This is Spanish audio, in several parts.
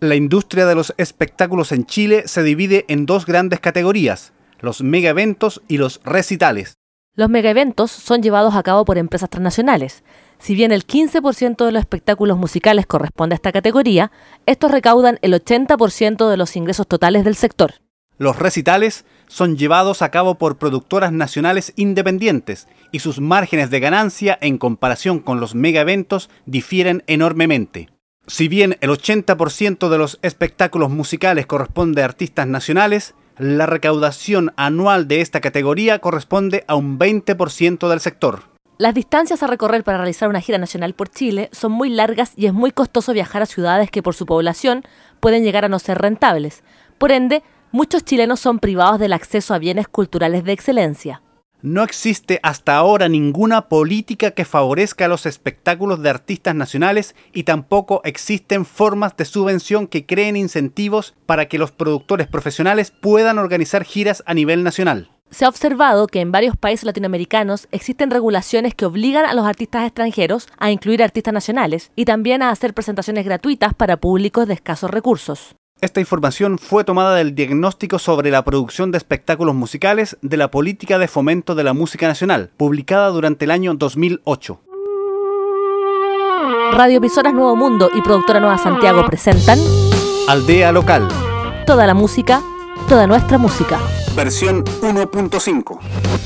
La industria de los espectáculos en Chile se divide en dos grandes categorías, los megaeventos y los recitales. Los megaeventos son llevados a cabo por empresas transnacionales. Si bien el 15% de los espectáculos musicales corresponde a esta categoría, estos recaudan el 80% de los ingresos totales del sector. Los recitales son llevados a cabo por productoras nacionales independientes y sus márgenes de ganancia en comparación con los megaeventos difieren enormemente. Si bien el 80% de los espectáculos musicales corresponde a artistas nacionales, la recaudación anual de esta categoría corresponde a un 20% del sector. Las distancias a recorrer para realizar una gira nacional por Chile son muy largas y es muy costoso viajar a ciudades que por su población pueden llegar a no ser rentables. Por ende, muchos chilenos son privados del acceso a bienes culturales de excelencia. No existe hasta ahora ninguna política que favorezca los espectáculos de artistas nacionales y tampoco existen formas de subvención que creen incentivos para que los productores profesionales puedan organizar giras a nivel nacional. Se ha observado que en varios países latinoamericanos existen regulaciones que obligan a los artistas extranjeros a incluir artistas nacionales y también a hacer presentaciones gratuitas para públicos de escasos recursos. Esta información fue tomada del diagnóstico sobre la producción de espectáculos musicales de la Política de Fomento de la Música Nacional, publicada durante el año 2008. Radioemisoras Nuevo Mundo y Productora Nueva Santiago presentan Aldea Local. Toda la música, toda nuestra música. Versión 1.5.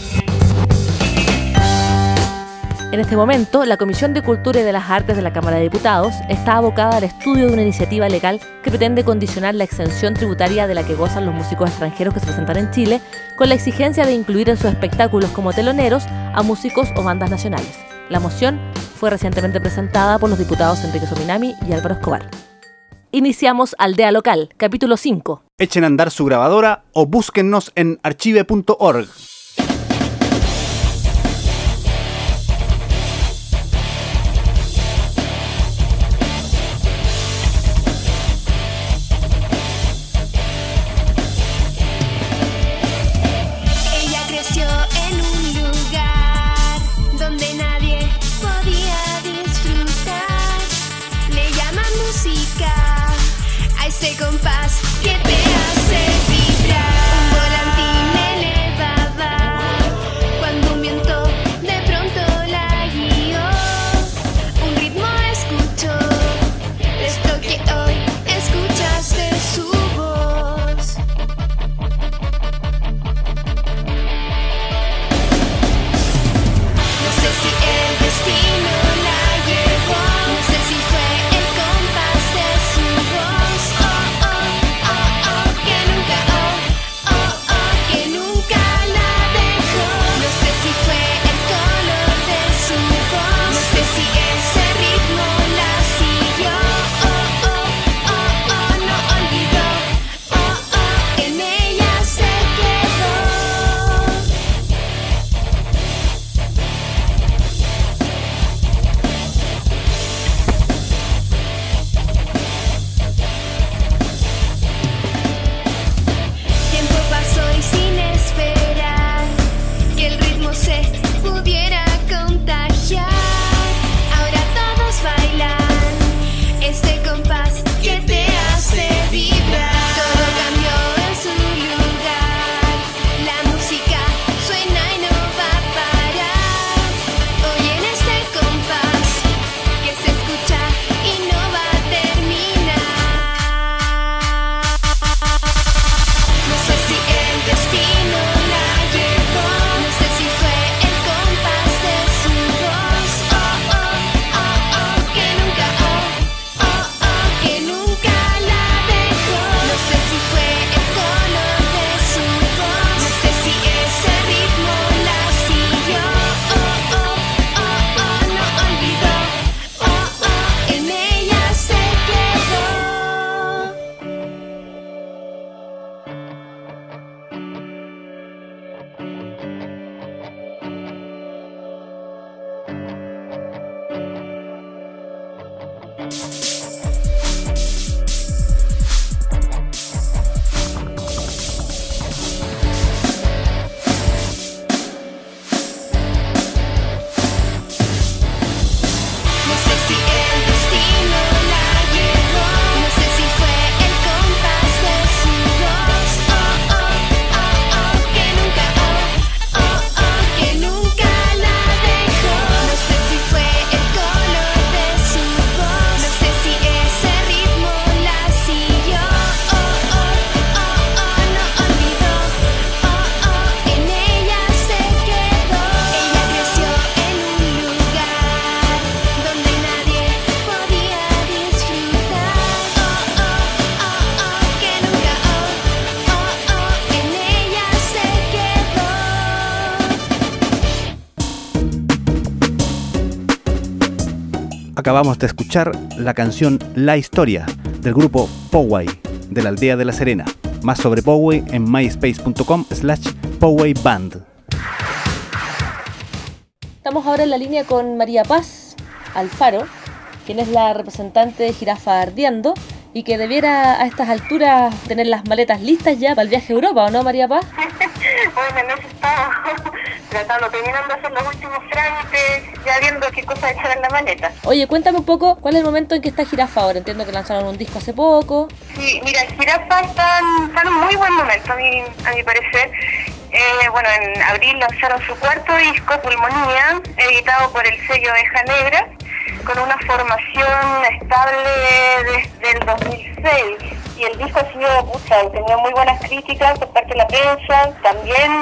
En este momento, la Comisión de Cultura y de las Artes de la Cámara de Diputados está abocada al estudio de una iniciativa legal que pretende condicionar la exención tributaria de la que gozan los músicos extranjeros que se presentan en Chile, con la exigencia de incluir en sus espectáculos como teloneros a músicos o bandas nacionales. La moción fue recientemente presentada por los diputados Enrique Sominami y Álvaro Escobar. Iniciamos Aldea Local, capítulo 5. Echen a andar su grabadora o búsquennos en archive.org. Ese compás que te hace vibrar, un volantín elevada Acabamos de escuchar la canción La Historia del grupo Poway de la aldea de La Serena. Más sobre Poway en myspace.com/PowayBand. Estamos ahora en la línea con María Paz Alfaro, quien es la representante de Jirafa Ardiendo y que debiera a estas alturas tener las maletas listas ya para el viaje a Europa, ¿o no, María Paz? Bueno, en eso estamos terminando de hacer los últimos trámites, ya viendo qué cosas echar en la maleta. Oye, cuéntame un poco, ¿cuál es el momento en que está Jirafa ahora? Entiendo que lanzaron un disco hace poco. Sí, mira, Jirafa está en un muy buen momento, a mi parecer. Bueno, en abril lanzaron su cuarto disco, Pulmonía, editado por el sello Oveja Negra, con una formación estable desde el 2006. Y el disco ha sido, tenía muy buenas críticas por parte de la prensa. También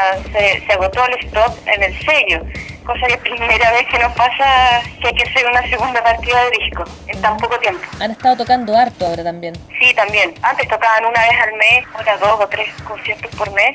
se agotó el stock en el sello, cosa que es primera vez que nos pasa que hay que hacer una segunda partida de disco en tan poco tiempo. Han estado tocando harto ahora también. Sí, también. Antes tocaban una vez al mes, ahora 2 o 3 conciertos por mes.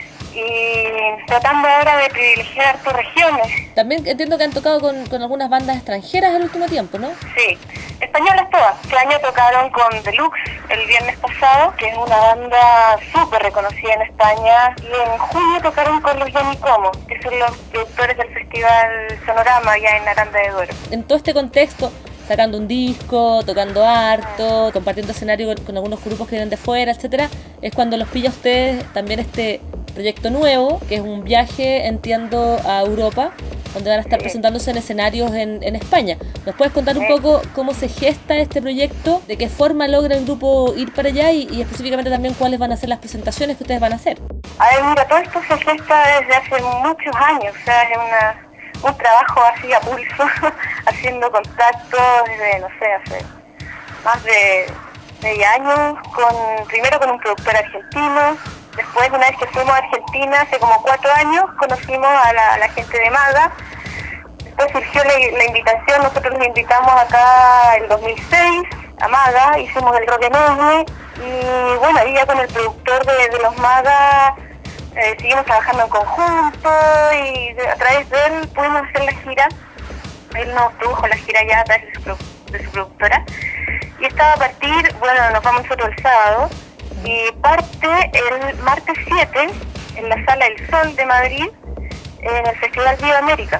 Y tratando ahora de privilegiar tus regiones. También entiendo que han tocado con algunas bandas extranjeras el último tiempo, ¿no? Sí, españolas todas. Este año tocaron con Deluxe el viernes pasado, que es una banda súper reconocida en España, y en junio tocaron con los Yanicomo, que son los productores del Festival Sonorama allá en Aranda de Duero. En todo este contexto, sacando un disco, tocando harto, compartiendo escenario con algunos grupos que vienen de fuera, etcétera, es cuando los pilla a ustedes también este proyecto nuevo, que es un viaje, entiendo, a Europa, donde van a estar presentándose en escenarios en España. ¿Nos puedes contar un poco cómo se gesta este proyecto? ¿De qué forma logra el grupo ir para allá? Y específicamente también cuáles van a ser las presentaciones que ustedes van a hacer. A ver, mira, todo esto se gesta desde hace muchos años, o sea, es un trabajo así a pulso, haciendo contactos desde, no sé, hace más de 6 años, primero con un productor argentino. Después, una vez que fuimos a Argentina, hace como 4 años, conocimos a la gente de MAGA. Después surgió la invitación, nosotros los invitamos acá en 2006 a MAGA, hicimos el Rock Enorme, y bueno, ahí ya con el productor de los MAGA seguimos trabajando en conjunto, y a través de él pudimos hacer la gira. Él nos produjo la gira ya a través de su productora, y estaba a partir, bueno, nos vamos nosotros el sábado, y parte el martes 7 en la Sala El Sol de Madrid, en el Festival Viva América.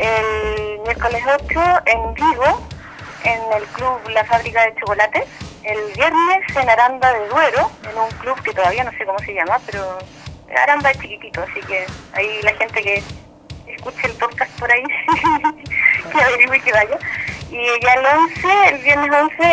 El miércoles 8 en Vigo, en el club La Fábrica de Chocolates. El viernes en Aranda de Duero, en un club que todavía no sé cómo se llama, pero Aranda es chiquitito, así que ahí la gente que escuche el podcast por ahí, que averigüe que vaya. Y ya el viernes 11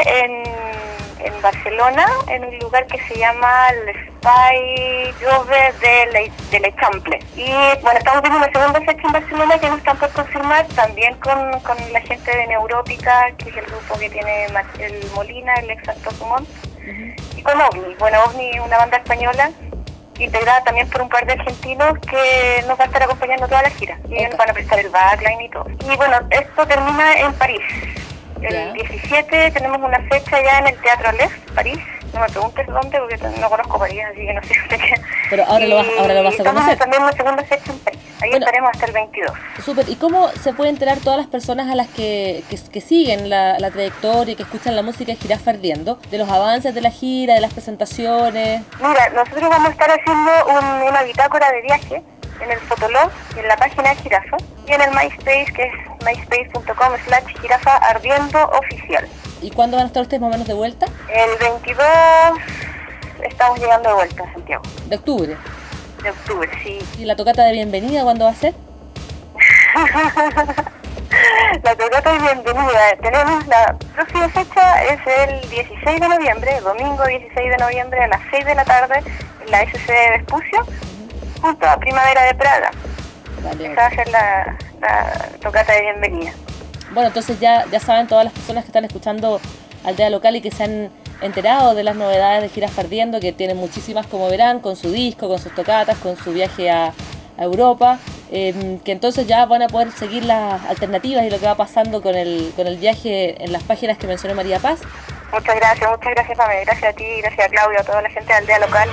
en Barcelona, en un lugar que se llama el Espai Jove de l'Eixample. Y bueno, estamos viendo una segunda fecha en Barcelona que nos están por confirmar, también con la gente de Neurótica, que es el grupo que tiene el Molina, el ex Santo Dumont, y con OVNI. Bueno, OVNI, una banda española, integrada también por un par de argentinos que nos va a estar acompañando toda la gira. Y ellos nos van a prestar el backline y todo. Y bueno, esto termina en París. El 17 tenemos una fecha ya en el Teatro Lef, París. No me preguntes dónde, porque no conozco París, así que no sé dónde queda. Pero ahora lo vas a conocer. Estamos también en una segunda fecha en París. Ahí estaremos hasta el 22. Súper. ¿Y cómo se puede enterar todas las personas a las que siguen la trayectoria y que escuchan la música de Jirafa Ardiendo, de los avances de la gira, de las presentaciones? Mira, nosotros vamos a estar haciendo una bitácora de viaje en el Fotolog, en la página de Jirafa, y en el MySpace, que es myspace.com/Jirafa Ardiendo Oficial. ¿Y cuándo van a estar ustedes más o menos de vuelta? El 22 estamos llegando de vuelta a Santiago. ¿De octubre? De octubre, sí. ¿Y la tocata de bienvenida cuándo va a ser? La tocata de bienvenida, tenemos la próxima fecha, es el 16 de noviembre, domingo 16 de noviembre a las 6 de la tarde, en la SC de Vespucio, junto a Primavera de Praga. Vale. Esa va a ser la tocata de bienvenida. Bueno, entonces ya saben todas las personas que están escuchando Aldea Local y que se han enterado de las novedades de Jirafa Ardiendo, que tienen muchísimas, como verán, con su disco, con sus tocatas, con su viaje a Europa, que entonces ya van a poder seguir las alternativas y lo que va pasando con el viaje en las páginas que mencionó María Paz. Muchas gracias, Pame, gracias a ti, gracias a Claudio, a toda la gente de Aldea Local.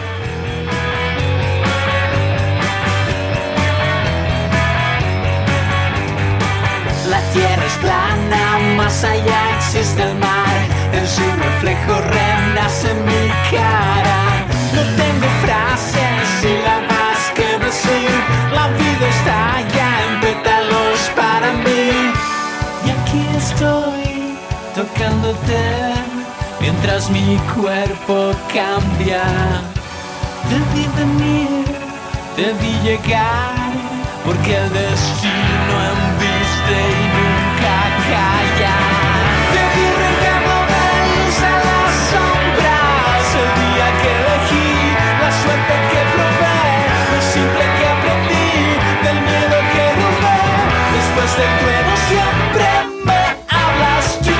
La tierra es plana, más allá existe el mar. En su reflejo renace mi cara. No tengo frases, sílabas que decir. La vida está ya en pétalos para mí. Y aquí estoy, tocándote, mientras mi cuerpo cambia. Te vi venir, te vi llegar, porque el destino embiste y nunca calla. Te vi regando de luz a las sombras, el día que elegí, la suerte que probé, lo simple que aprendí, del miedo que robé. Después del trueno siempre me hablas tú.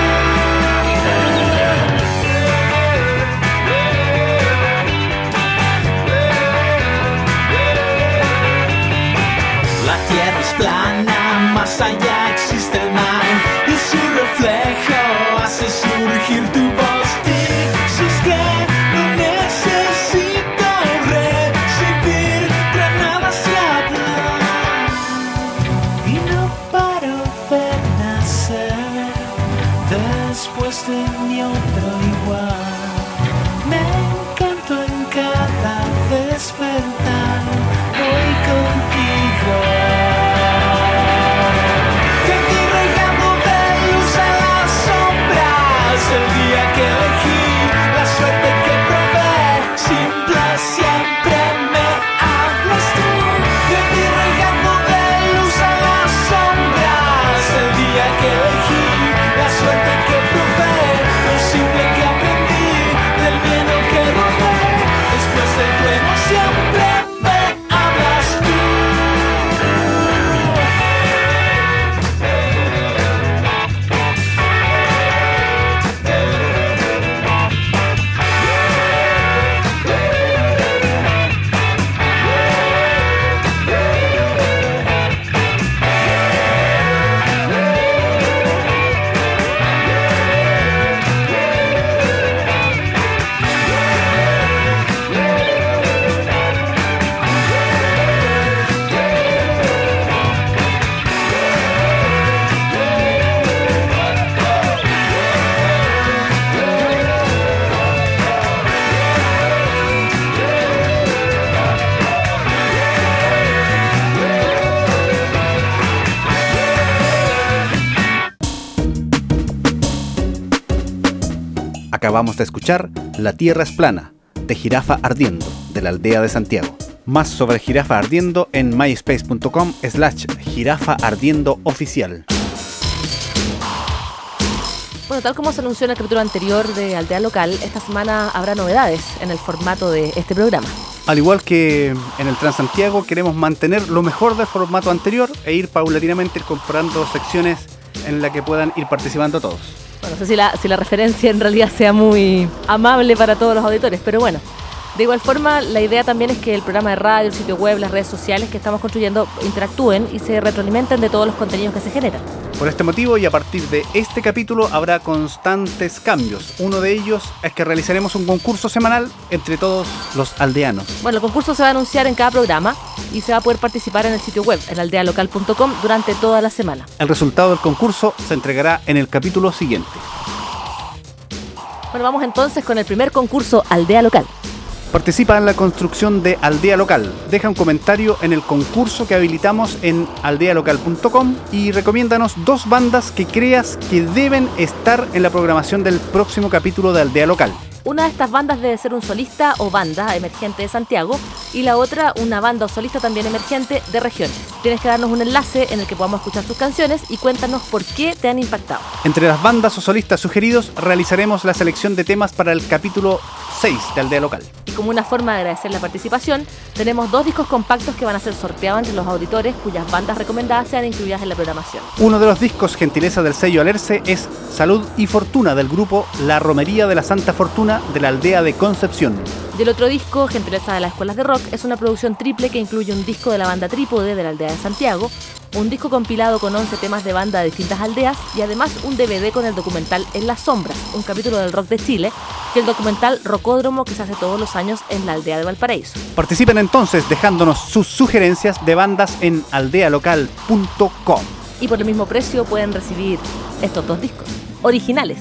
La tierra es plana, más allá existe el mar, y su reflejo hace surgir tu voz. Si es que no necesito recibir, granada se habla, y no paro de nacer, después de mi otro igual. Me encanto en cada despertar, voy contigo. Te vi regando de luz a las sombras, el día que elegí, la suerte que probé, simple siempre me hablas tú. Te vi regando de luz a las sombras, el día que elegí, la suerte que probé, lo simple que aprendí, del miedo que robé. Después del trueno siempre me hablas tú. Acabamos de escuchar La Tierra es Plana, de Jirafa Ardiendo, de la Aldea de Santiago. Más sobre Jirafa Ardiendo en myspace.com/jirafaardiendooficial. Bueno, tal como se anunció en el capítulo anterior de Aldea Local, esta semana habrá novedades en el formato de este programa. Al igual que en el Transantiago, queremos mantener lo mejor del formato anterior e ir paulatinamente comprando secciones en las que puedan ir participando todos. Bueno, no sé si la referencia en realidad sea muy amable para todos los auditores, pero bueno. De igual forma, la idea también es que el programa de radio, el sitio web, las redes sociales que estamos construyendo interactúen y se retroalimenten de todos los contenidos que se generan. Por este motivo y a partir de este capítulo habrá constantes cambios. Uno de ellos es que realizaremos un concurso semanal entre todos los aldeanos. Bueno, el concurso se va a anunciar en cada programa y se va a poder participar en el sitio web, en aldealocal.com, durante toda la semana. El resultado del concurso se entregará en el capítulo siguiente. Bueno, vamos entonces con el primer concurso Aldea Local. Participa en la construcción de Aldea Local. Deja un comentario en el concurso que habilitamos en aldealocal.com y recomiéndanos 2 bandas que creas que deben estar en la programación del próximo capítulo de Aldea Local. Una de estas bandas debe ser un solista o banda emergente de Santiago y la otra una banda o solista también emergente de regiones. Tienes que darnos un enlace en el que podamos escuchar sus canciones y cuéntanos por qué te han impactado. Entre las bandas o solistas sugeridos realizaremos la selección de temas para el capítulo 6 de Aldea Local. Y como una forma de agradecer la participación, tenemos 2 discos compactos que van a ser sorteados entre los auditores cuyas bandas recomendadas sean incluidas en la programación. Uno de los discos, gentileza del sello Alerce, es Salud y Fortuna del grupo La Romería de la Santa Fortuna de la aldea de Concepción. Y el otro disco, gentileza de las escuelas de rock, es una producción triple que incluye un disco de la banda Trípode de la aldea de Santiago, un disco compilado con 11 temas de banda de distintas aldeas y además un DVD con el documental En las Sombras, un capítulo del rock de Chile, y el documental Rocódromo que se hace todos los años en la aldea de Valparaíso. Participen entonces dejándonos sus sugerencias de bandas en aldealocal.com. Y por el mismo precio pueden recibir estos 2 discos originales.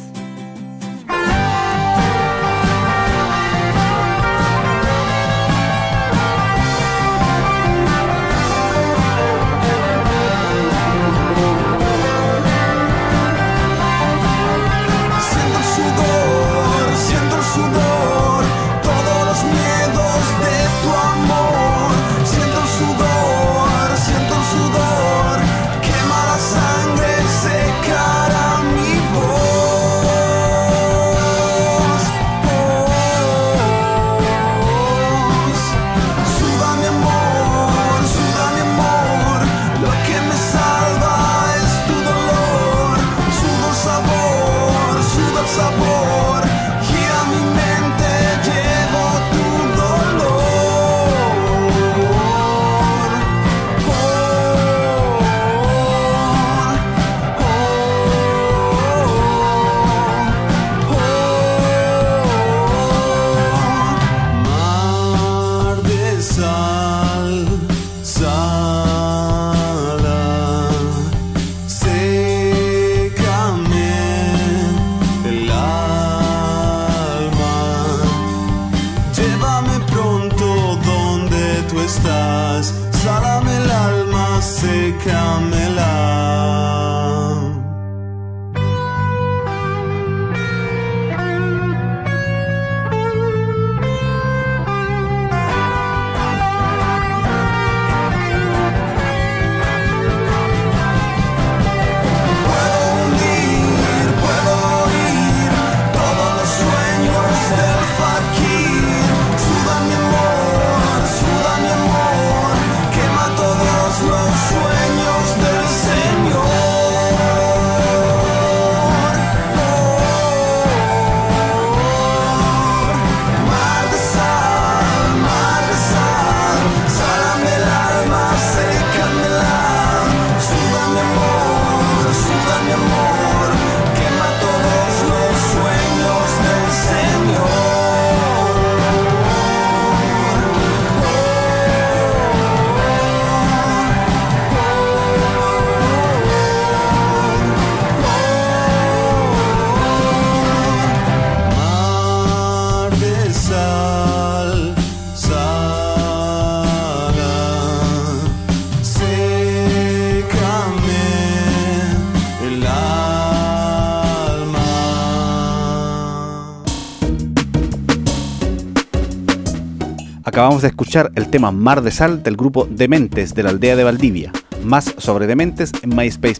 Acabamos de escuchar el tema Mar de Sal del grupo Dementes de la aldea de Valdivia. Más sobre Dementes en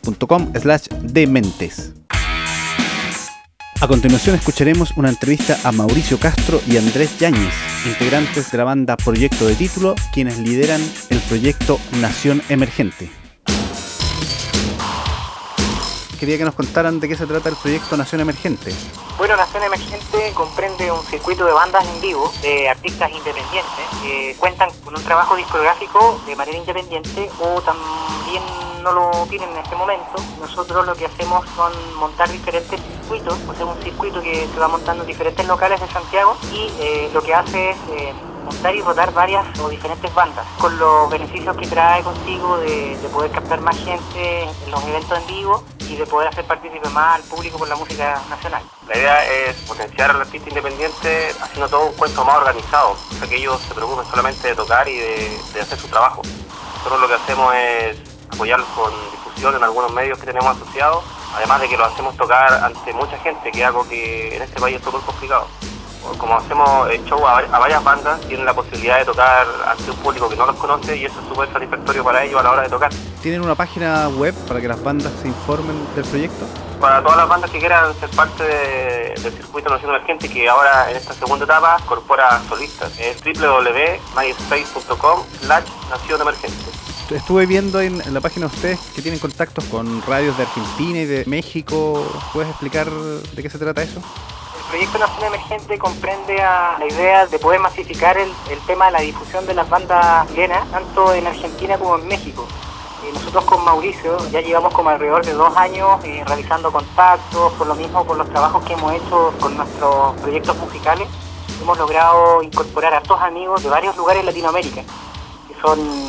myspace.com/dementes. A continuación escucharemos una entrevista a Mauricio Castro y Andrés Yáñez, integrantes de la banda Proyecto de Título, quienes lideran el proyecto Nación Emergente. Quería que nos contaran de qué se trata el proyecto Nación Emergente. Bueno, Nación Emergente comprende un circuito de bandas en vivo de artistas independientes que cuentan con un trabajo discográfico de manera independiente o también no lo tienen en este momento. Nosotros lo que hacemos son montar diferentes circuitos, o sea, un circuito que se va montando en diferentes locales de Santiago y lo que hace es montar y rotar varias o diferentes bandas, con los beneficios que trae consigo de poder captar más gente en los eventos en vivo y de poder hacer partícipe más al público por la música nacional. La idea es potenciar al artista independiente haciendo todo un cuento más organizado, o sea que ellos se preocupen solamente de tocar y de hacer su trabajo. Nosotros lo que hacemos es apoyarlos con difusión en algunos medios que tenemos asociados, además de que lo hacemos tocar ante mucha gente, que es algo que en este país es súper complicado. Como hacemos show a varias bandas, tienen la posibilidad de tocar ante un público que no los conoce y eso es súper satisfactorio para ellos a la hora de tocar. ¿Tienen una página web para que las bandas se informen del proyecto? Para todas las bandas que quieran ser parte del circuito Nación Emergente, que ahora en esta segunda etapa incorpora solistas, es www.myspace.com/Nación Emergente. Estuve viendo en la página de ustedes que tienen contactos con radios de Argentina y de México. ¿Puedes explicar de qué se trata eso? El proyecto Nación Emergente comprende a la idea de poder masificar el tema de la difusión de las bandas chilenas, tanto en Argentina como en México. Nosotros con Mauricio ya llevamos como alrededor de 2 años realizando contactos, por lo mismo por los trabajos que hemos hecho con nuestros proyectos musicales. Hemos logrado incorporar a 2 amigos de varios lugares en Latinoamérica, que son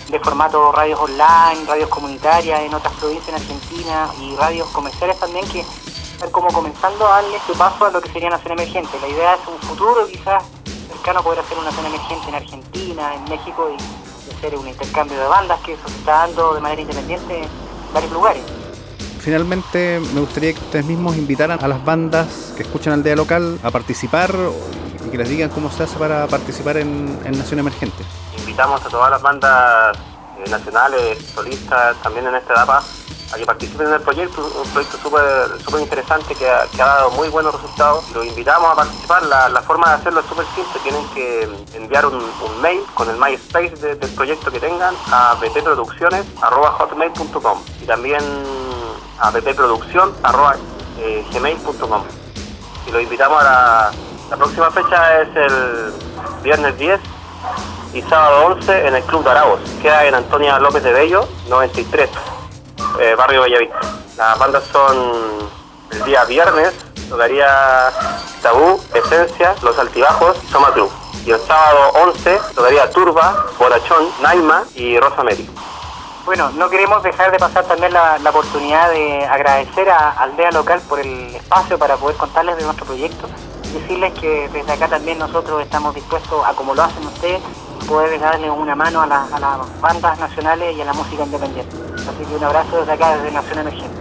de formato radios online, radios comunitarias en otras provincias en Argentina y radios comerciales también que están como comenzando a darle su paso a lo que sería una zona emergente. La idea es un futuro quizás cercano poder hacer una zona emergente en Argentina, en México y hacer un intercambio de bandas que eso se está dando de manera independiente en varios lugares. Finalmente, me gustaría que ustedes mismos invitaran a las bandas que escuchan Aldea Local a participar y que les digan cómo se hace para participar en Nación Emergente. Invitamos a todas las bandas nacionales, solistas, también en esta etapa, a que participen en el proyecto, un proyecto súper interesante que ha dado muy buenos resultados. Los invitamos a participar. La forma de hacerlo es súper simple. Tienen que enviar un mail con el MySpace del proyecto que tengan a bpproducciones@hotmail.com y también a bpproduccion@gmail.com. Y los invitamos a la próxima fecha es el viernes 10 y sábado 11 en el Club de Aragos. Queda en Antonia López de Bello, 93, barrio Bellavista. Las bandas son el día viernes, tocaría Tabú, Esencia, Los Altibajos y Soma Club. Y el sábado 11 tocaría Turba, Borachón, Naima y Rosa Mary. Bueno, no queremos dejar de pasar también la oportunidad de agradecer a Aldea Local por el espacio para poder contarles de nuestro proyecto. Decirles que desde acá también nosotros estamos dispuestos a, como lo hacen ustedes, poder darle una mano a las bandas nacionales y a la música independiente. Así que un abrazo desde acá, desde Nación Emergente.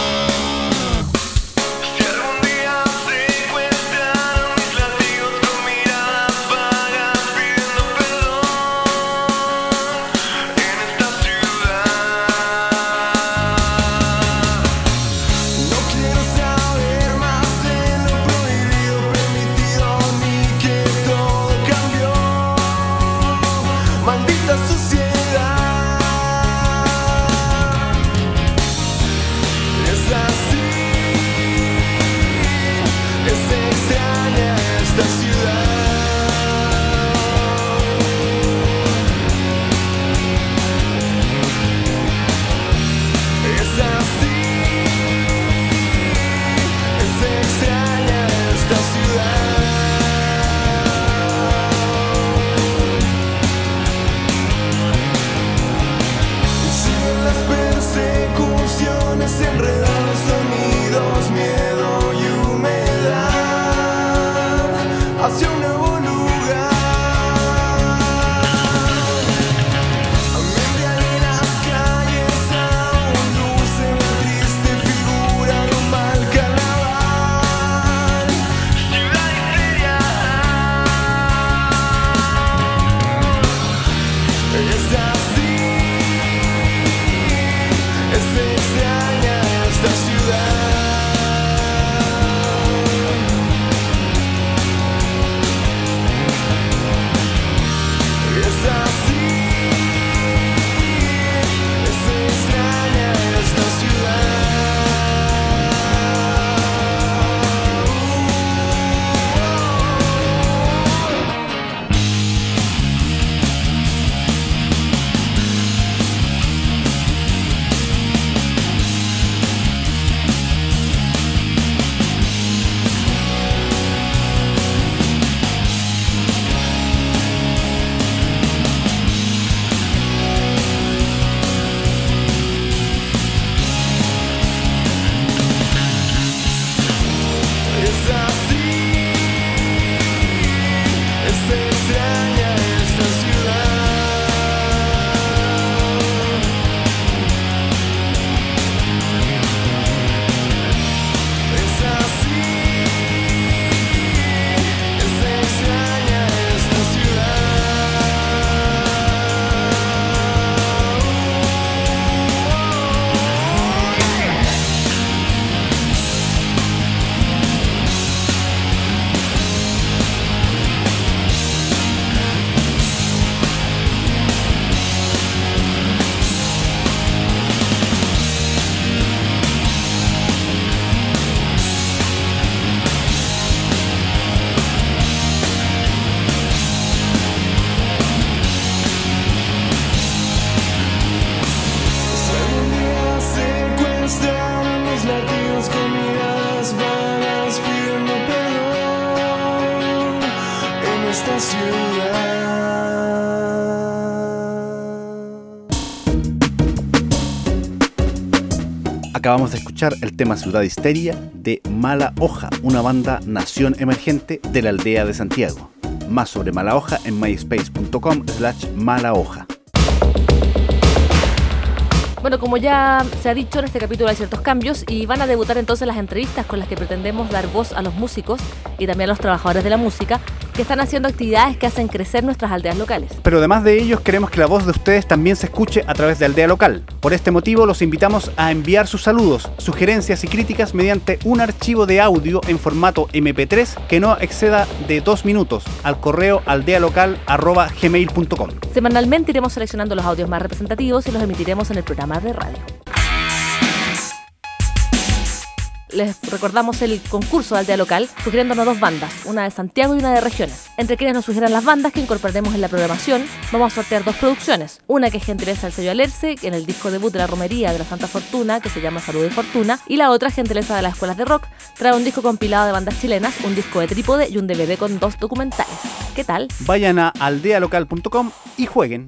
Enredados sonidos, miedo y humedad hacia un nuevo lugar. Mientras en las calles aún luce la triste figura de un mal carnaval y una histeria. Es así, es extraña esta ciudad. Es así, es extraña esta ciudad. Es así, es extraña esta ciudad. Es así, es extraña esta Si algún día secuestran mis latidos con miradas vagas pidiendo perdón en esta ciudad. Acabamos de escuchar el tema Ciudad Histeria de Mala Hoja, una banda nación emergente de la aldea de Santiago. Más sobre Mala Hoja en myspace.com/malahoja. Bueno, como ya se ha dicho, en este capítulo hay ciertos cambios y van a debutar entonces las entrevistas con las que pretendemos dar voz a los músicos y también a los trabajadores de la música que están haciendo actividades que hacen crecer nuestras aldeas locales. Pero además de ellos, queremos que la voz de ustedes también se escuche a través de Aldea Local. Por este motivo, los invitamos a enviar sus saludos, sugerencias y críticas mediante un archivo de audio en formato MP3 que no exceda de 2 minutos al correo aldealocal@gmail.com. Semanalmente iremos seleccionando los audios más representativos y los emitiremos en el programa de radio. Les recordamos el concurso de Aldea Local, sugiriéndonos 2 bandas, una de Santiago y una de regiones. Entre quienes nos sugieran las bandas que incorporaremos en la programación, vamos a sortear 2 producciones. Una que es gentileza del sello Alerce, en el disco debut de la Romería de la Santa Fortuna, que se llama Salud y Fortuna, y la otra, gentileza de las escuelas de rock, trae un disco compilado de bandas chilenas, un disco de trípode y un DVD con 2 documentales. ¿Qué tal? Vayan a aldealocal.com y jueguen.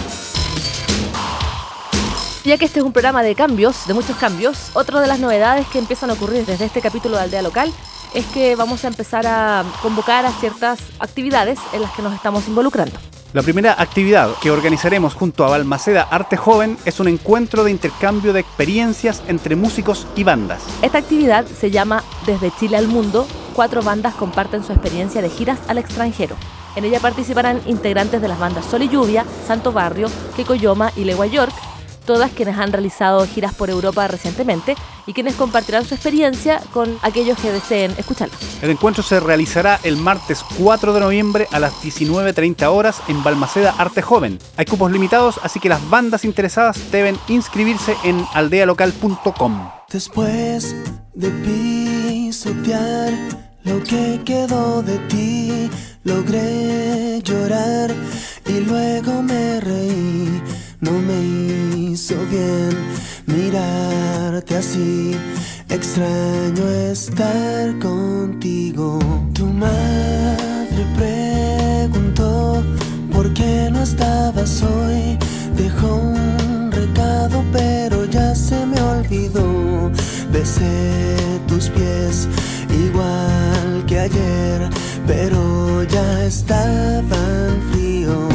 Ya que este es un programa de cambios, de muchos cambios, otra de las novedades que empiezan a ocurrir desde este capítulo de Aldea Local es que vamos a empezar a convocar a ciertas actividades en las que nos estamos involucrando. La primera actividad que organizaremos junto a Balmaceda Arte Joven es un encuentro de intercambio de experiencias entre músicos y bandas. Esta actividad se llama Desde Chile al Mundo. 4 bandas comparten su experiencia de giras al extranjero. En ella participarán integrantes de las bandas Sol y Lluvia, Santo Barrio, Kekoyoma y Legua York, todas quienes han realizado giras por Europa recientemente y quienes compartirán su experiencia con aquellos que deseen escucharla. El encuentro se realizará el martes 4 de noviembre a las 19:30 horas en Balmaceda Arte Joven. Hay cupos limitados, así que las bandas interesadas deben inscribirse en aldealocal.com. Después de pisotear lo que quedó de ti, logré llorar y luego me reí. No me hizo bien mirarte así. Extraño estar contigo. Tu madre preguntó por qué no estabas hoy. Dejó un recado pero ya se me olvidó. Besé tus pies igual que ayer, pero ya estaban fríos.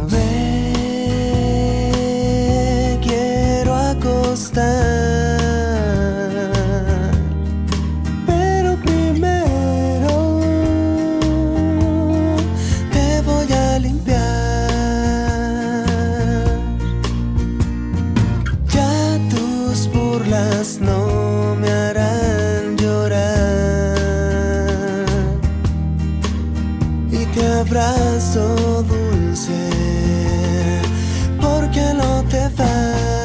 Pero primero te voy a limpiar. Ya tus burlas no me harán llorar y te abrazo dulce porque no te vas.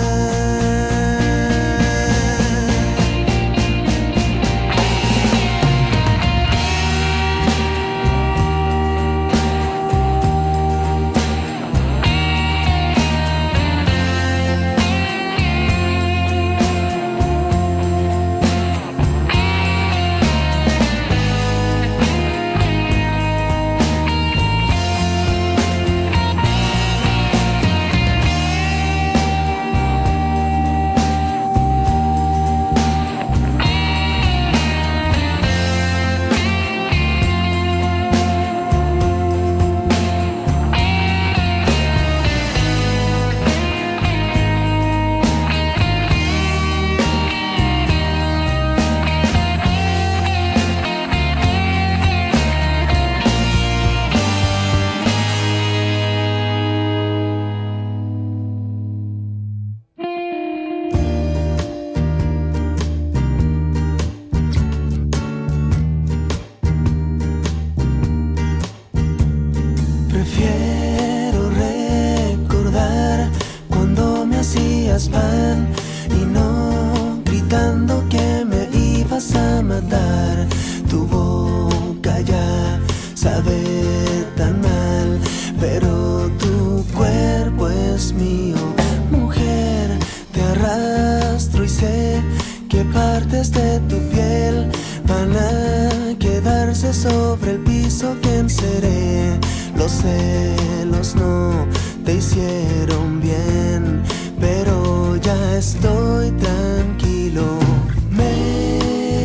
Prefiero recordar cuando me hacías pan y no gritando que me ibas a matar. Tu boca ya sabe tan mal, pero tu cuerpo es mío. Mujer, te arrastro y sé que partes de tu piel van a quedarse sobre el piso que enceré. Los celos no te hicieron bien, pero ya estoy tranquilo. tranquilo. Me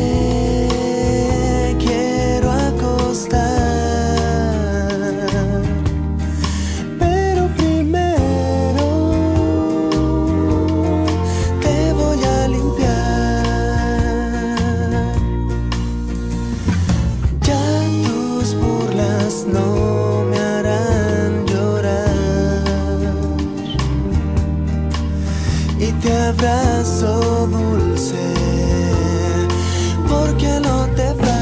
quiero acostar, pero primero te voy a limpiar. Ya tus burlas no me harán llorar y te abrazo dulce porque no te vas.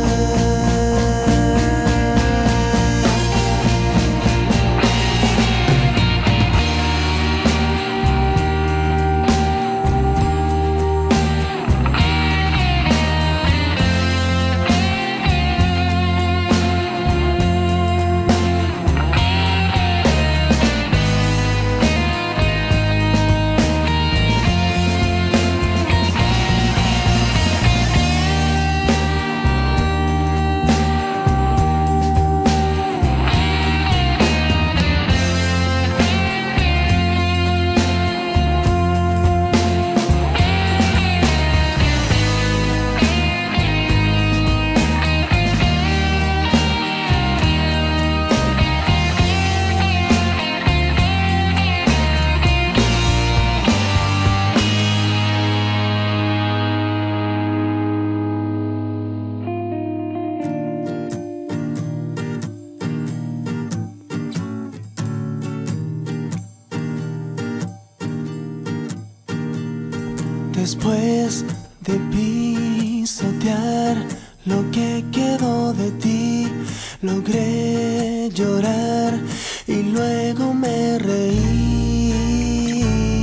Después de pisotear lo que quedó de ti, logré llorar y luego me reí.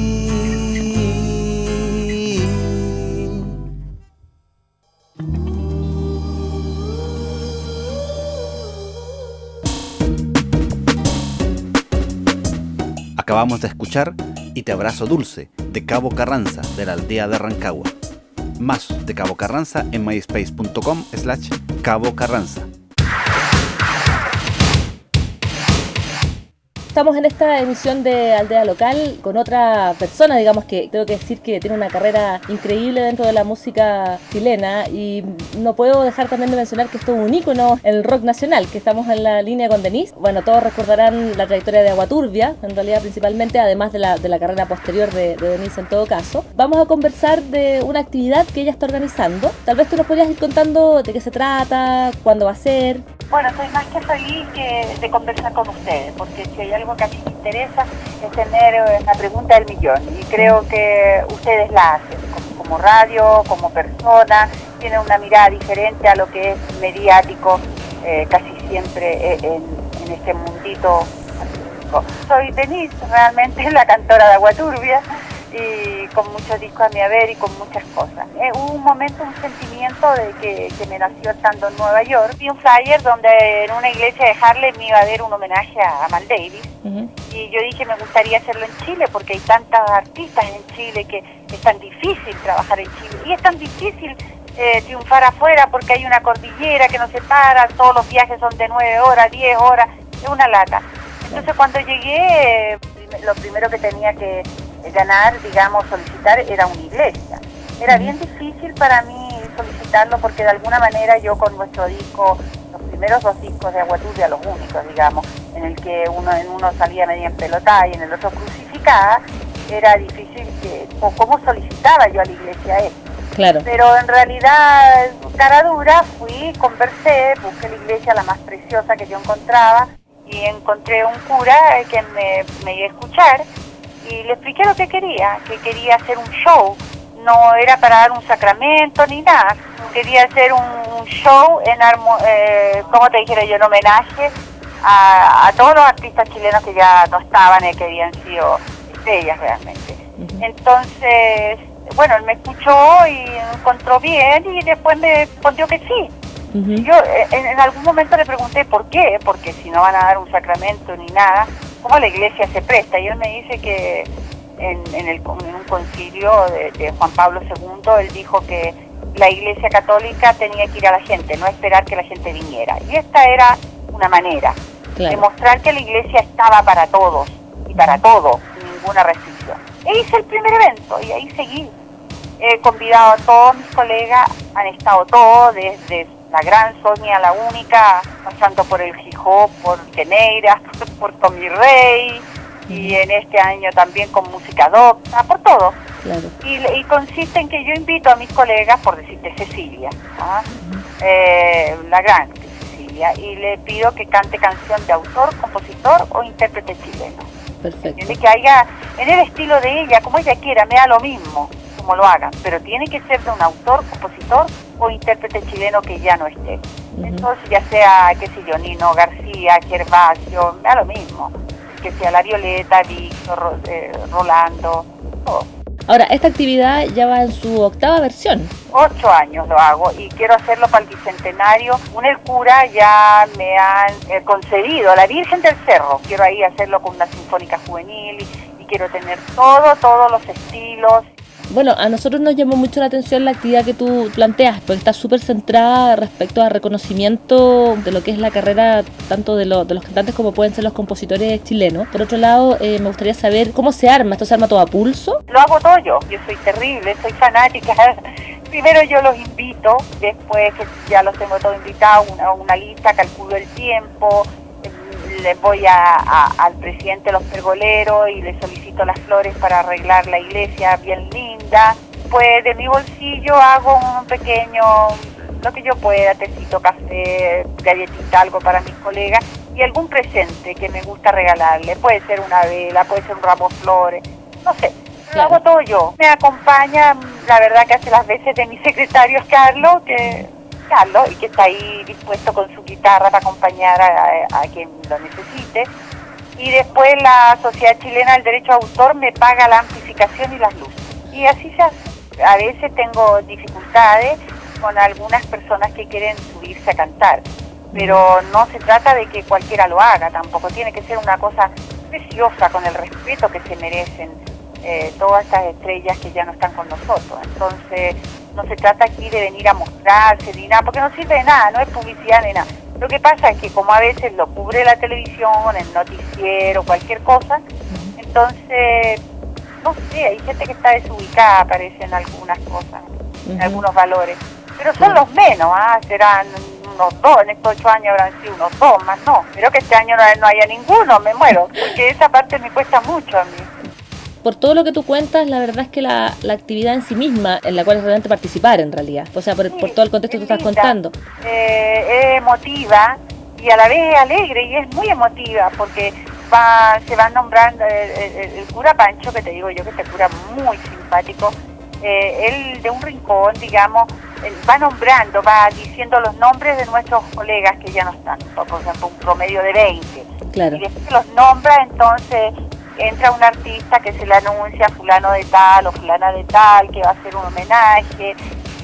Acabamos de escuchar Y te abrazo dulce, de Cabo Carranza, de la aldea de Rancagua. Más de Cabo Carranza en myspace.com/Cabo Carranza. Estamos en esta emisión de Aldea Local con otra persona, digamos, que tengo que decir que tiene una carrera increíble dentro de la música chilena, y no puedo dejar también de mencionar que esto es un ícono en el rock nacional, que estamos en la línea con Denise. Bueno, todos recordarán la trayectoria de Agua Turbia, en realidad principalmente, además de la carrera posterior de Denise en todo caso. Vamos a conversar de una actividad que ella está organizando. Tal vez tú nos podrías ir contando de qué se trata, cuándo va a ser. Bueno, estoy más que feliz de conversar con ustedes, porque si hay algo que a mí me interesa es tener la pregunta del millón, y creo que ustedes la hacen, como radio, como persona, tienen una mirada diferente a lo que es mediático, casi siempre en este mundito artístico. Soy Denise, realmente la cantora de Agua Turbia, y con muchos discos a mi haber y con muchas cosas. Hubo un momento, un sentimiento de que me nació estando en Nueva York. Vi un flyer donde en una iglesia de Harlem iba a haber un homenaje a Mal Davis. Y yo dije, me gustaría hacerlo en Chile, porque hay tantas artistas en Chile que es tan difícil trabajar en Chile. Y es tan difícil triunfar afuera, porque hay una cordillera que nos separa, todos los viajes son de 9 horas, 10 horas, es una lata. Entonces cuando llegué, lo primero que tenía que ganar, digamos, solicitar, era una iglesia. Era bien difícil para mí solicitarlo, porque de alguna manera yo con nuestro disco, los primeros 2 discos de Agua Turbia, los únicos, digamos, en el que en uno salía media empelotada y en el otro crucificada, era difícil cómo solicitaba yo a la iglesia esto. Claro. Pero en realidad, cara dura, fui, conversé, busqué la iglesia la más preciosa que yo encontraba, y encontré un cura que me iba a escuchar, y le expliqué lo que quería hacer un show. No era para dar un sacramento ni nada, quería hacer un show como te dijera yo, en homenaje a todos los artistas chilenos que ya no estaban y que habían sido estrellas realmente. Entonces, bueno, él me escuchó y encontró bien, y después me respondió que sí. Yo en algún momento le pregunté por qué, porque si no van a dar un sacramento ni nada, ¿cómo la iglesia se presta? Y él me dice que en un concilio de Juan Pablo II, él dijo que la iglesia católica tenía que ir a la gente, no esperar que la gente viniera. Y esta era una manera de mostrar que la iglesia estaba para todos y para todo, sin ninguna restricción. E hice el primer evento y ahí seguí. He convidado a todos mis colegas, han estado todos, desde la gran Sonia la Única, pasando por el Hip-Hop, por Teneiras, por Tommy Rey, y en este año también con música adopta, por todo. Claro. Y consiste en que yo invito a mis colegas, por decirte Cecilia, ¿ah? La gran Cecilia, y le pido que cante canción de autor, compositor o intérprete chileno. Perfecto. Tiene que haya, en el estilo de ella, como ella quiera, me da lo mismo como lo hagan, pero tiene que ser de un autor, compositor o intérprete chileno que ya no esté. Entonces, ya sea, qué sé yo, Nino García, Gervasio, me da lo mismo, que sea La Violeta, Víctor, Rolando, todo. Ahora, esta actividad ya va en su 8ª versión. 8 años lo hago y quiero hacerlo para el Bicentenario. El cura ya me han concedido, la Virgen del Cerro, quiero ahí hacerlo con una sinfónica juvenil y quiero tener todos los estilos. Bueno, a nosotros nos llamó mucho la atención la actividad que tú planteas, porque está súper centrada respecto al reconocimiento de lo que es la carrera tanto de los cantantes como pueden ser los compositores chilenos. Por otro lado, me gustaría saber cómo se arma. ¿Esto se arma todo a pulso? Lo hago todo yo soy terrible, soy fanática. Primero yo los invito, después que ya los tengo todos invitados, una lista, calculo el tiempo, les voy al presidente de los pergoleros y le solicito las flores para arreglar la iglesia bien linda. Pues de mi bolsillo hago un pequeño, lo que yo pueda, tecito, café, galletita, algo para mis colegas y algún presente que me gusta regalarle. Puede ser una vela, puede ser un ramo de flores, no sé. Lo hago todo yo. Me acompaña, la verdad que hace las veces de mi secretario Carlos, y que está ahí dispuesto con su guitarra para acompañar a quien lo necesite. Y después la Sociedad Chilena del Derecho de Autor me paga la amplificación y las luces. Y así se hace. A veces tengo dificultades con algunas personas que quieren subirse a cantar, pero no se trata de que cualquiera lo haga tampoco. Tiene que ser una cosa preciosa, con el respeto que se merecen todas estas estrellas que ya no están con nosotros. Entonces, no se trata aquí de venir a mostrarse ni nada, porque no sirve de nada, no es publicidad ni nada. Lo que pasa es que como a veces lo cubre la televisión, el noticiero, cualquier cosa, entonces, no sé, hay gente que está desubicada, parece, en algunas cosas, en algunos valores. Pero son los menos, serán unos 2, en estos 8 años habrán sido unos 2, más no. Espero que este año no haya ninguno, me muero, porque esa parte me cuesta mucho a mí. Por todo lo que tú cuentas, la verdad es que la actividad en sí misma, en la cual es realmente participar en realidad, o sea, por todo el contexto que tú estás contando. Es emotiva y a la vez alegre, y es muy emotiva porque se va nombrando el cura Pancho, que te digo yo que este cura muy simpático, él de un rincón, digamos, va nombrando, va diciendo los nombres de nuestros colegas que ya no están, por ejemplo, un promedio de 20. Claro. Y después que los nombra, entonces entra un artista que se le anuncia fulano de tal o fulana de tal, que va a hacer un homenaje,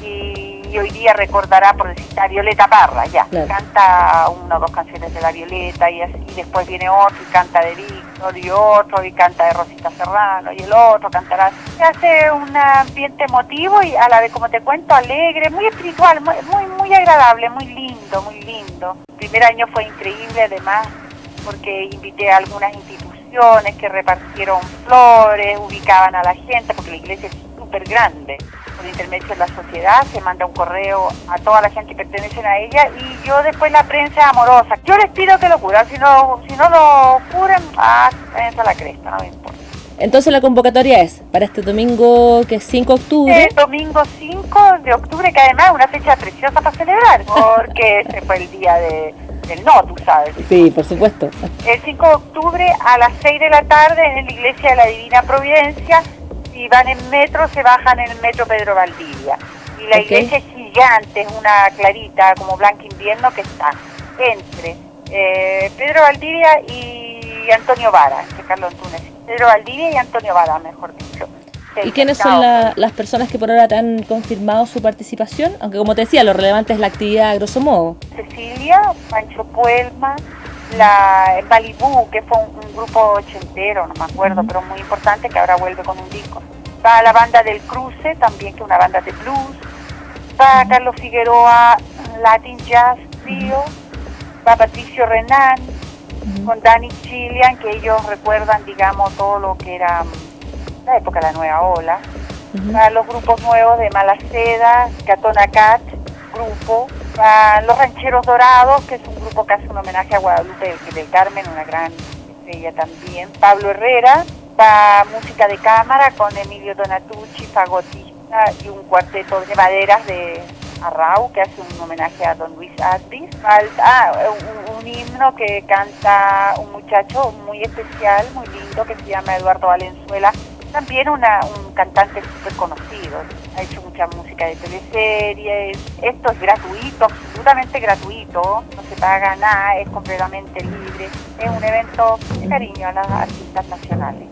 y hoy día recordará, por decir, a Violeta Parra, ya. Claro. Canta 1 o 2 canciones de la Violeta, y así después viene otro y canta de Víctor, y otro y canta de Rosita Serrano, y el otro cantará. Se hace un ambiente emotivo y a la vez, como te cuento, alegre, muy espiritual, muy agradable, muy lindo, muy lindo. El primer año fue increíble, además, porque invité a algunas instituciones que repartieron flores, ubicaban a la gente, porque la iglesia es súper grande. Por intermedio de la sociedad se manda un correo a toda la gente que pertenecen a ella, y yo después la prensa amorosa. Yo les pido que lo curan, si no lo curan, váyanse a la cresta, no me importa. Entonces la convocatoria es para este domingo, que es 5 de octubre. Domingo 5 de octubre, que además es una fecha preciosa para celebrar, porque ese fue el día del no, tú sabes. Sí, por supuesto. El 5 de octubre a las 6 de la tarde en la Iglesia de la Divina Providencia. Si van en metro, se bajan en el metro Pedro Valdivia. Y la iglesia es gigante, es una clarita, como Blanca Invierno, que está entre Pedro Valdivia y Antonio Vara, entre Carlos Antunes. Pedro Valdivia y Antonio Vara, mejor dicho. ¿Y quiénes son las personas que por ahora te han confirmado su participación? Aunque, como te decía, lo relevante es la actividad a grosso modo. Cecilia, Pancho Puelma, Malibu, que fue un grupo ochentero, no me acuerdo, pero muy importante, que ahora vuelve con un disco. Va la banda del Cruce, también, que es una banda de blues. Va Carlos Figueroa, Latin Jazz Trio. Va Patricio Renán, con Danny Chilean, que ellos recuerdan, digamos, todo lo que era la época de la nueva ola. Para los grupos nuevos de Malaceda, Catona Cat, grupo. Para los Rancheros Dorados, que es un grupo que hace un homenaje a Guadalupe del Carmen, una gran estrella también. Pablo Herrera. Para música de cámara con Emilio Donatucci, fagotista, y un cuarteto de maderas de Arrau, que hace un homenaje a Don Luis Atis. Un himno que canta un muchacho muy especial, muy lindo, que se llama Eduardo Valenzuela, también un cantante súper conocido. Ha hecho mucha música de teleseries. Esto es gratuito, absolutamente gratuito, no se paga nada, es completamente libre. Es un evento de cariño a las artistas nacionales.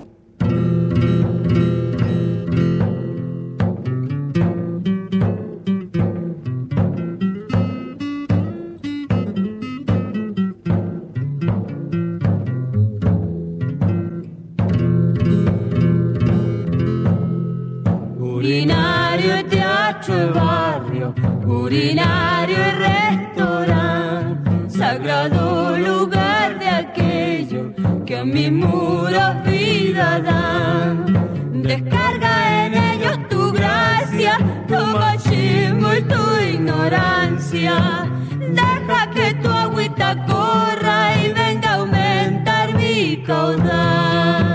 Urinario y teatro de barrio, urinario y restaurante, sagrado lugar de aquello que a mis muros vida dan. Descarga en ellos tu gracia, tu machismo y tu ignorancia. Deja que tu agüita corra y venga a aumentar mi caudal.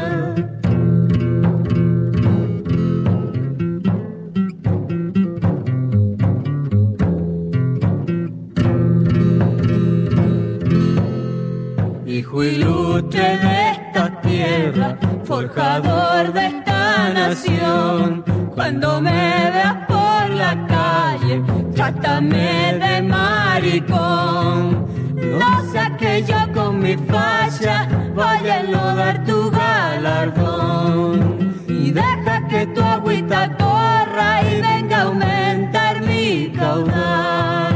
Hijo ilustre de esta tierra, forjador de esta nación, cuando me veas por la calle, trátame de maricón. No sea que yo con mi facha vaya a enlodar tu galardón. Y deja que tu agüita corra y venga a aumentar mi caudal.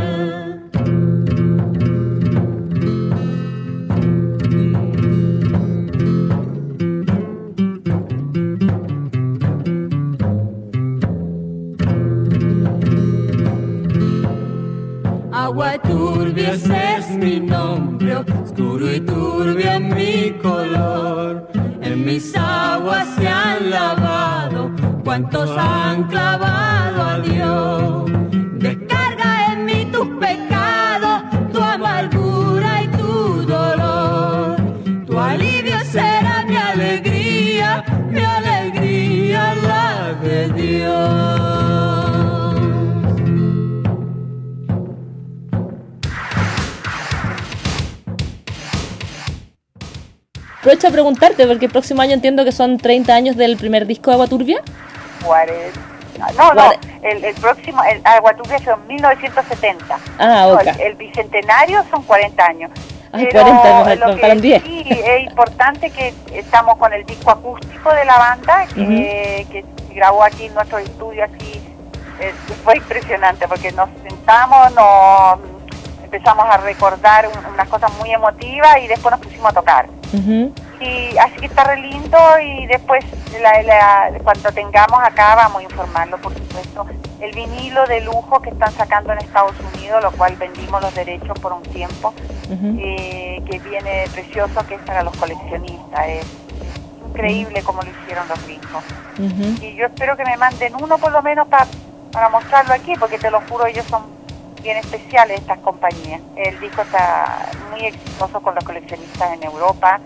Agua turbia, ese es mi nombre, oscuro y turbio mi color. En mis aguas se han lavado, cuantos han clavado a Dios. Descarga en mí tus pecados, tu amargura y tu dolor. Tu alivio será mi alegría la de Dios. Aprovecho a preguntarte, porque el próximo año entiendo que son 30 años del primer disco de Agua Turbia. El próximo, Agua Turbia son 1970. Ok. El bicentenario son 40 años. Ay, pero 40, lo me que faltan 10. sí es importante que estamos con el disco acústico de la banda, que se grabó aquí en nuestro estudio, así, fue impresionante, porque nos sentamos, empezamos a recordar unas cosas muy emotivas y después nos pusimos a tocar. Y así que está re lindo, y después cuando tengamos acá vamos a informarlo, por supuesto. El vinilo de lujo que están sacando en Estados Unidos, lo cual vendimos los derechos por un tiempo, que viene precioso, que es para los coleccionistas. Es increíble como lo hicieron los gringos. Y yo espero que me manden uno por lo menos para mostrarlo aquí, porque te lo juro, ellos son bien especiales, estas compañías. El disco está muy exitoso con los coleccionistas en Europa,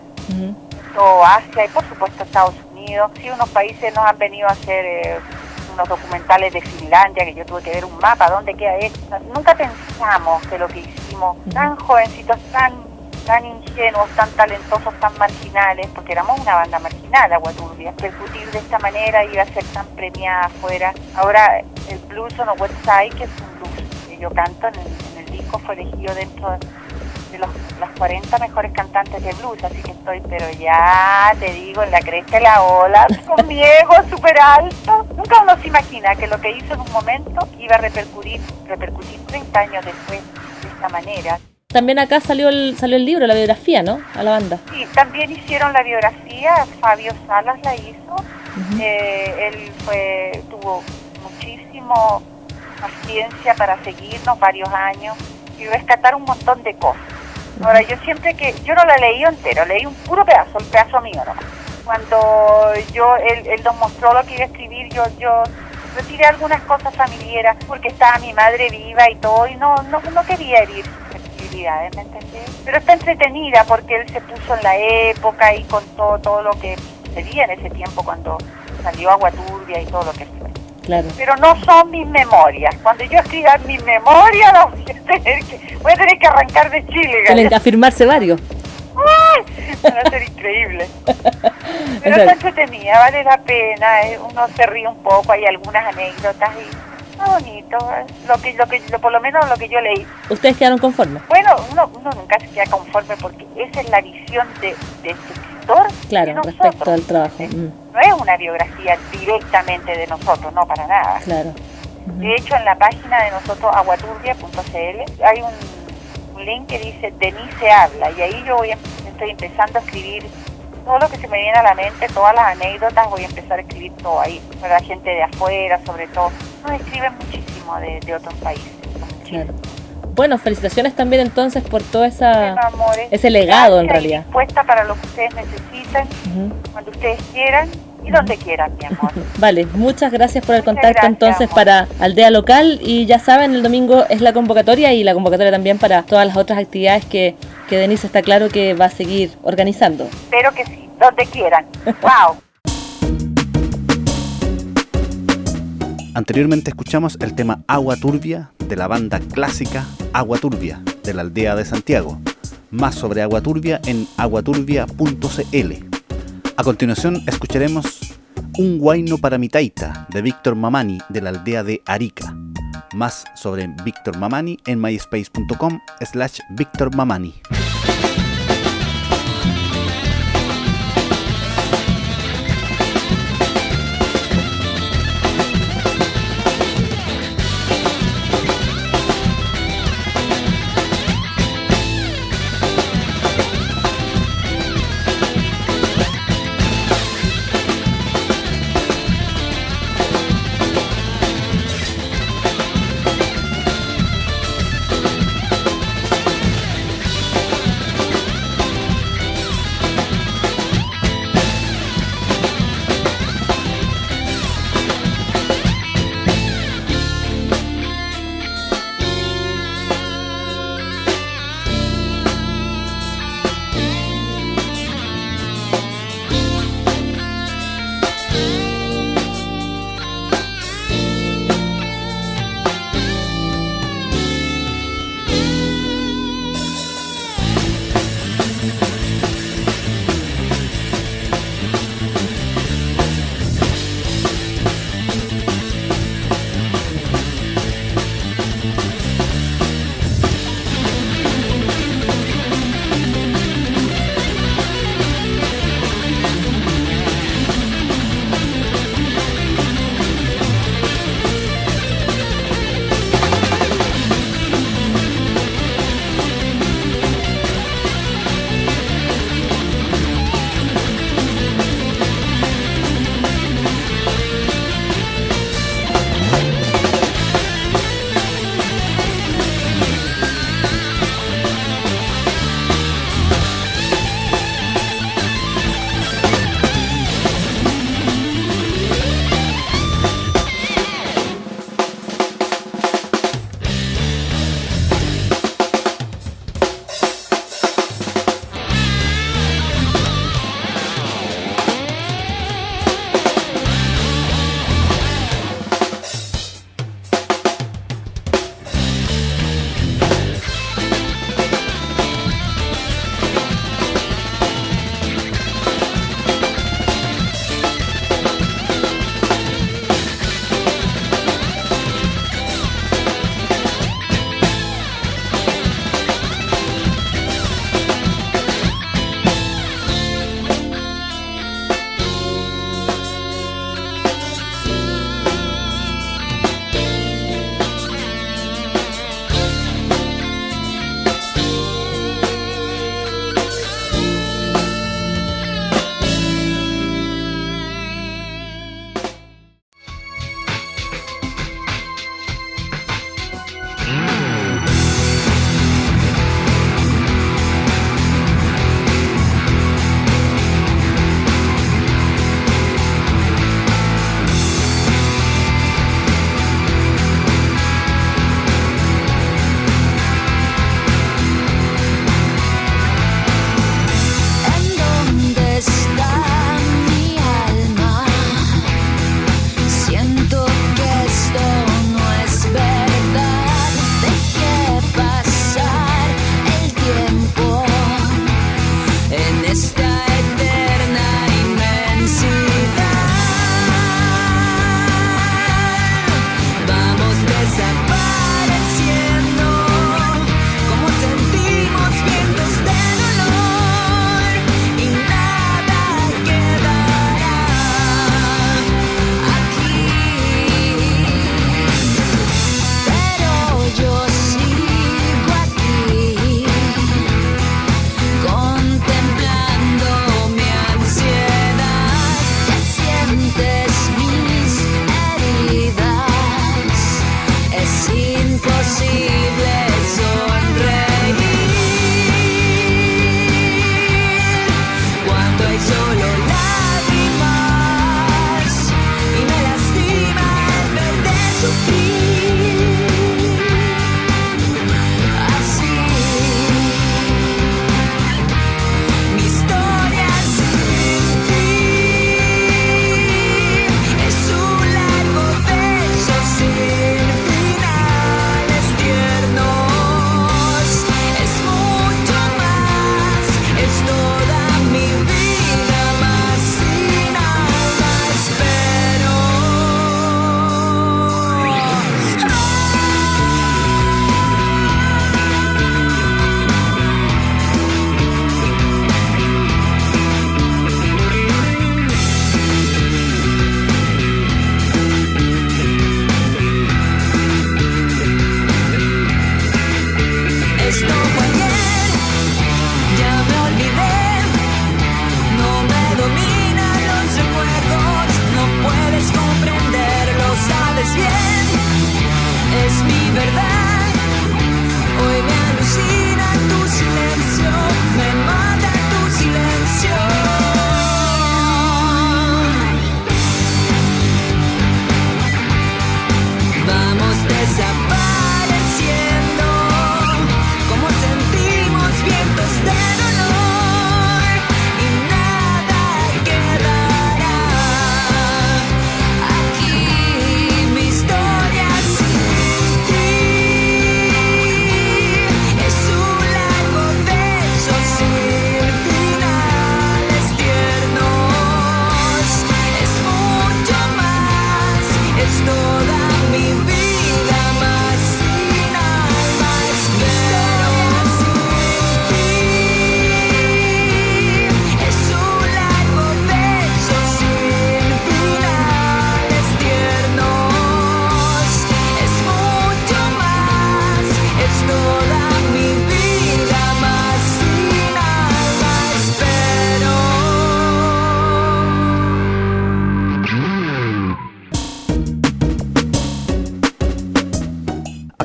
Asia y por supuesto Estados Unidos. Sí, unos países nos han venido a hacer unos documentales de Finlandia, que yo tuve que ver un mapa, ¿dónde queda esto? Nunca pensamos que lo que hicimos, tan jovencitos, tan ingenuos, tan talentosos, tan marginales, porque éramos una banda marginal, Agua Turbia, percutir de esta manera iba a ser tan premiada afuera. Ahora el Blues on the West Side, que es un blues que yo canto en el disco, fue elegido dentro de las 40 mejores cantantes de blues, así que estoy, pero ya te digo, en la cresta de la ola, con mi ego súper alto. Nunca uno se imagina que lo que hizo en un momento iba a repercutir 30 años después de esta manera. También acá salió el libro, la biografía, ¿no? A la banda. Sí, también hicieron la biografía, Fabio Salas la hizo. Él tuvo muchísimo paciencia para seguirnos varios años y rescatar un montón de cosas. Ahora, yo no la leí entero, leí un puro pedazo, el pedazo mío nomás. Cuando él nos mostró lo que iba a escribir, yo retiré algunas cosas familiares porque estaba mi madre viva y todo, y no quería herir sus sensibilidades, ¿me entendés? Pero está entretenida porque él se puso en la época y contó todo lo que sucedía en ese tiempo cuando salió Agua Turbia y todo lo que fue. Claro. Pero no son mis memorias. Cuando yo escriba mis memorias, voy a tener que arrancar de Chile. Tienen que afirmarse varios. ¡Ay! Va a ser increíble. Pero está entretenida, vale la pena. Uno se ríe un poco, hay algunas anécdotas y está bonito. Por lo menos lo que yo leí. ¿Ustedes quedaron conformes? Bueno, uno nunca se queda conforme porque esa es la visión de este escritor. Claro, de nosotros. respecto al trabajo. No es una biografía directamente de nosotros, no, para nada. Claro. De hecho, en la página de nosotros, aguaturbia.cl, hay un link que dice Denise habla, y ahí yo estoy empezando a escribir todo lo que se me viene a la mente, todas las anécdotas, voy a empezar a escribir todo ahí. Para la gente de afuera, sobre todo. Nos escriben muchísimo de otros países. Claro. Bueno, felicitaciones también entonces por todo Bueno, amores, ese legado gracias, en realidad. Y dispuesta para lo que ustedes necesiten, cuando ustedes quieran y donde quieran, mi amor. Vale, muchas gracias por el Muchas contacto gracias, entonces amor. para Aldea Local, y ya saben, el domingo es la convocatoria, y la convocatoria también para todas las otras actividades que Denise está claro que va a seguir organizando. Espero que sí, donde quieran. ¡Wow! Anteriormente escuchamos el tema Agua Turbia de la banda clásica Agua Turbia de la Aldea de Santiago. Más sobre Agua Turbia en aguaturbia.cl. A continuación escucharemos Un Huayno para mi Taita de Víctor Mamani de la Aldea de Arica. Más sobre Víctor Mamani en myspace.com/Víctor Mamani.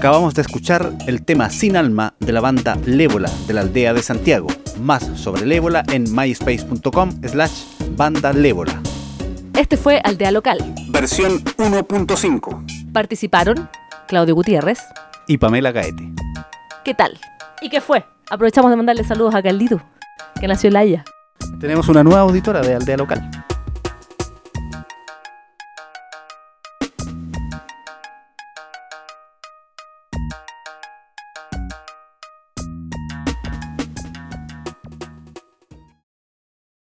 Acabamos de escuchar el tema Sin Alma de la banda Lévola de la aldea de Santiago. Más sobre el ébola en myspace.com/banda Lévola. Este fue Aldea Local. Versión 1.5. Participaron Claudio Gutiérrez Y Pamela Gaete. ¿Qué tal? ¿Y qué fue? Aprovechamos de mandarle saludos a Caldito, que nació en La Haya. Tenemos una nueva auditora de Aldea Local.